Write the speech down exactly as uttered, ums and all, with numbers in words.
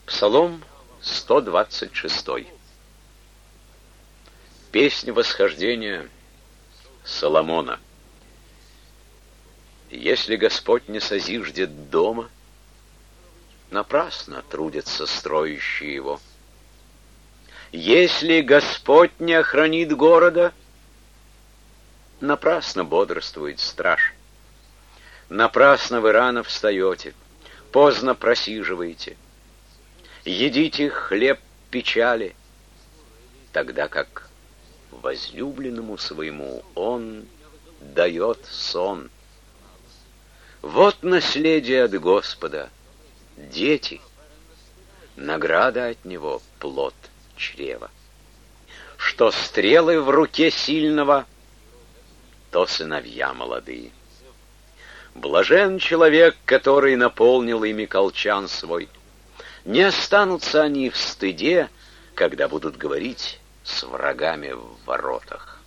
Псалом сто двадцать шесть. Песня восхождения Соломона. Если Господь не созиждет дома, напрасно трудятся строящие его. Если Господь не охранит города, напрасно бодрствует страж. Напрасно вы рано встаете, поздно просиживаете. Едите хлеб печали, тогда как возлюбленному своему он дает сон. Вот наследие от Господа, дети, награда от Него — плод чрева. Что стрелы в руке сильного, то сыновья молодые. Блажен человек, который наполнил ими колчан свой. Не останутся они в стыде, когда будут говорить с врагами в воротах.